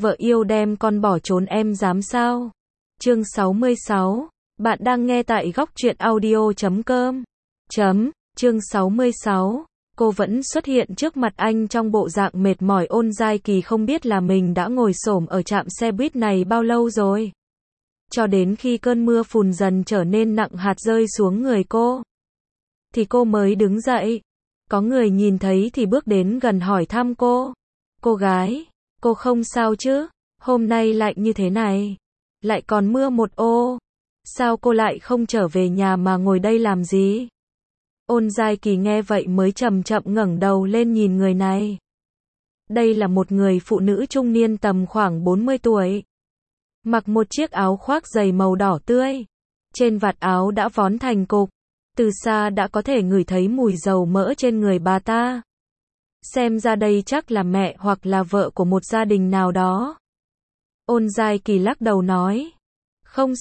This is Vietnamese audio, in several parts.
vợ yêu đem con bỏ trốn em dám sao? Chương 66, bạn đang nghe tại góc truyện audio.com. Chương 66, cô vẫn xuất hiện trước mặt anh trong bộ dạng mệt mỏi. Ôn Giai Kỳ không biết là mình đã ngồi xổm ở trạm xe buýt này bao lâu rồi. Cho đến khi cơn mưa phùn dần trở nên nặng hạt rơi xuống người cô, thì cô mới đứng dậy. Có người nhìn thấy thì bước đến gần hỏi thăm cô. Cô gái, cô không sao chứ? Hôm nay lạnh như thế này, lại còn mưa một ô. Sao cô lại không trở về nhà mà ngồi đây làm gì? Ôn Giai Kỳ nghe vậy mới chậm chậm ngẩng đầu lên nhìn người này. Đây là một người phụ nữ trung niên tầm khoảng 40 tuổi. Mặc một chiếc áo khoác dày màu đỏ tươi. Trên vạt áo đã vón thành cục. Từ xa đã có thể ngửi thấy mùi dầu mỡ trên người bà ta. Xem ra đây chắc là mẹ hoặc là vợ của một gia đình nào đó. Ôn Giai Kỳ lắc đầu nói. Không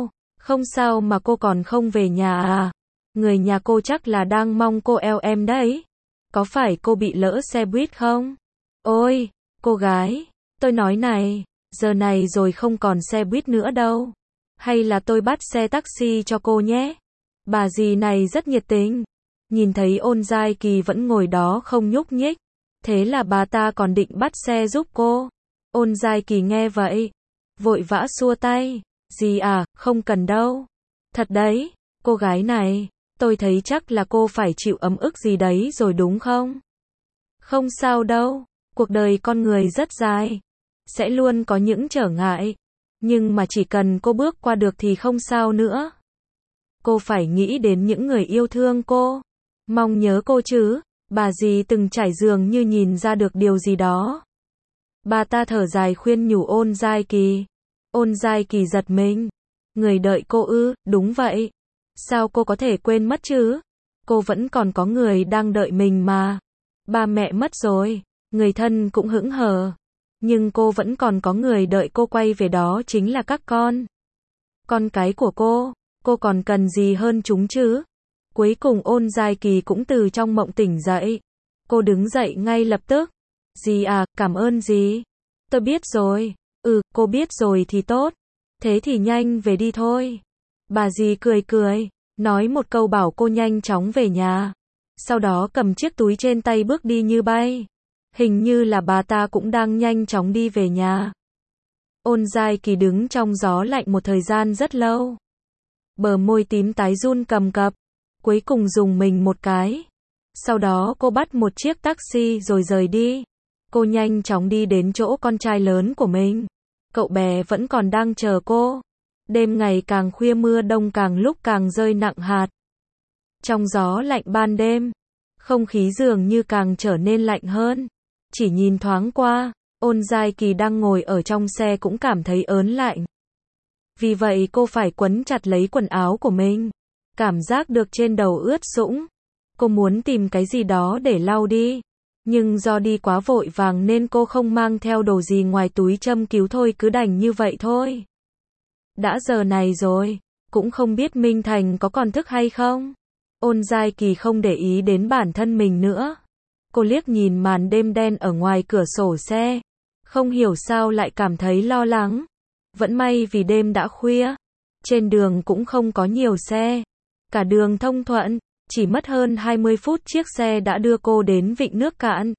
sao mà cô còn không về nhà à? Người nhà cô chắc là đang mong cô eo em đấy. Có phải cô bị lỡ xe buýt không? Ôi, cô gái, tôi nói này, giờ này rồi không còn xe buýt nữa đâu. Hay là tôi bắt xe taxi cho cô nhé? Bà dì này rất nhiệt tình. Nhìn thấy Ôn Giai Kỳ vẫn ngồi đó không nhúc nhích, thế là bà ta còn định bắt xe giúp cô. Ôn Giai Kỳ nghe vậy, vội vã xua tay. Dì à, không cần đâu. Thật đấy, cô gái này, tôi thấy chắc là cô phải chịu ấm ức gì đấy rồi đúng không? Không sao đâu, cuộc đời con người rất dài, sẽ luôn có những trở ngại, nhưng mà chỉ cần cô bước qua được thì không sao nữa. Cô phải nghĩ đến những người yêu thương cô, mong nhớ cô chứ. Bà dì từng trải dường như nhìn ra được điều gì đó. Bà ta thở dài khuyên nhủ Ôn Giai Kỳ. Ôn Giai Kỳ giật mình. Người đợi cô ư? Đúng vậy. Sao cô có thể quên mất chứ? Cô vẫn còn có người đang đợi mình mà. Ba mẹ mất rồi, người thân cũng hững hờ. Nhưng cô vẫn còn có người đợi cô quay về, đó chính là các con. Con cái của cô còn cần gì hơn chúng chứ? Cuối cùng Ôn Giai Kỳ cũng từ trong mộng tỉnh dậy. Cô đứng dậy ngay lập tức. Dì à, cảm ơn dì. Tôi biết rồi. Cô biết rồi thì tốt. Thế thì nhanh về đi thôi. Bà dì cười, nói một câu bảo cô nhanh chóng về nhà. Sau đó cầm chiếc túi trên tay bước đi như bay. Hình như là bà ta cũng đang nhanh chóng đi về nhà. Ôn Giai Kỳ đứng trong gió lạnh một thời gian rất lâu. Bờ môi tím tái run cầm cập. Cuối cùng dùng mình một cái. Sau đó cô bắt một chiếc taxi rồi rời đi. Cô nhanh chóng đi đến chỗ con trai lớn của mình. Cậu bé vẫn còn đang chờ cô. Đêm ngày càng khuya, mưa đông càng lúc càng rơi nặng hạt. Trong gió lạnh ban đêm, không khí dường như càng trở nên lạnh hơn. Chỉ nhìn thoáng qua, Ôn Giai Kỳ đang ngồi ở trong xe cũng cảm thấy ớn lạnh. Vì vậy cô phải quấn chặt lấy quần áo của mình. Cảm giác được trên đầu ướt sũng. Cô muốn tìm cái gì đó để lau đi. Nhưng do đi quá vội vàng nên cô không mang theo đồ gì ngoài túi châm cứu thôi, cứ đành như vậy thôi. Đã giờ này rồi, cũng không biết Minh Thành có còn thức hay không. Ôn Giai Kỳ không để ý đến bản thân mình nữa. Cô liếc nhìn màn đêm đen ở ngoài cửa sổ xe. Không hiểu sao lại cảm thấy lo lắng. Vẫn may vì đêm đã khuya. Trên đường cũng không có nhiều xe. Cả đường thông thuận. Chỉ mất hơn 20 phút chiếc xe đã đưa cô đến Vịnh Nước Cạn.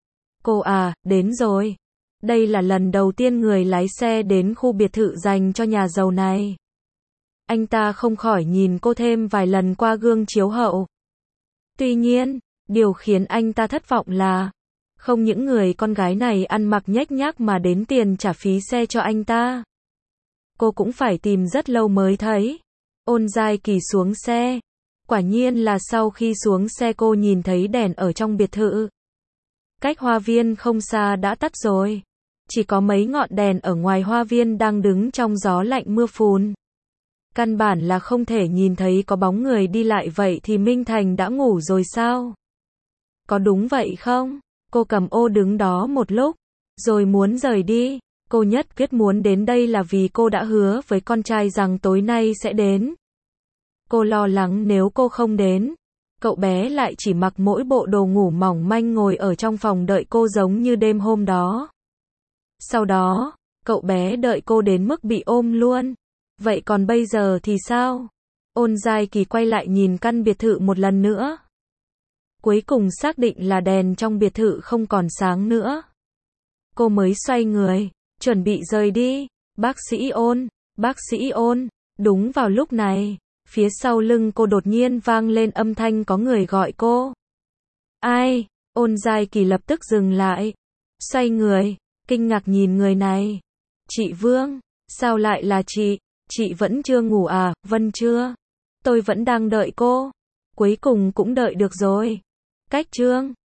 Cô à, đến rồi. Đây là lần đầu tiên người lái xe đến khu biệt thự dành cho nhà giàu này. Anh ta không khỏi nhìn cô thêm vài lần qua gương chiếu hậu. Tuy nhiên, điều khiến anh ta thất vọng là không những người con gái này ăn mặc nhếch nhác mà đến tiền trả phí xe cho anh ta. Cô cũng phải tìm rất lâu mới thấy. Ôn Giai Kỳ xuống xe. Quả nhiên là sau khi xuống xe cô nhìn thấy đèn ở trong biệt thự. Cách hoa viên không xa đã tắt rồi. Chỉ có mấy ngọn đèn ở ngoài hoa viên đang đứng trong gió lạnh mưa phùn. Căn bản là không thể nhìn thấy có bóng người đi lại. Vậy thì Minh Thành đã ngủ rồi sao? Có đúng vậy không? Cô cầm ô đứng đó một lúc, rồi muốn rời đi. Cô nhất quyết muốn đến đây là vì cô đã hứa với con trai rằng tối nay sẽ đến. Cô lo lắng nếu cô không đến, cậu bé lại chỉ mặc mỗi bộ đồ ngủ mỏng manh ngồi ở trong phòng đợi cô giống như đêm hôm đó. Sau đó, cậu bé đợi cô đến mức bị ôm luôn. Vậy còn bây giờ thì sao? Ôn Giai Kỳ quay lại nhìn căn biệt thự một lần nữa. Cuối cùng xác định là đèn trong biệt thự không còn sáng nữa. Cô mới xoay người, chuẩn bị rời đi. Bác sĩ Ôn. Đúng vào lúc này, phía sau lưng cô đột nhiên vang lên âm thanh có người gọi cô. Ai? Ôn Giai Kỳ lập tức dừng lại. Xoay người, kinh ngạc nhìn người này. Chị Vương, sao lại là chị? Chị vẫn chưa ngủ à? Vân chưa. Tôi vẫn đang đợi cô. Cuối cùng cũng đợi được rồi. Cách Trương,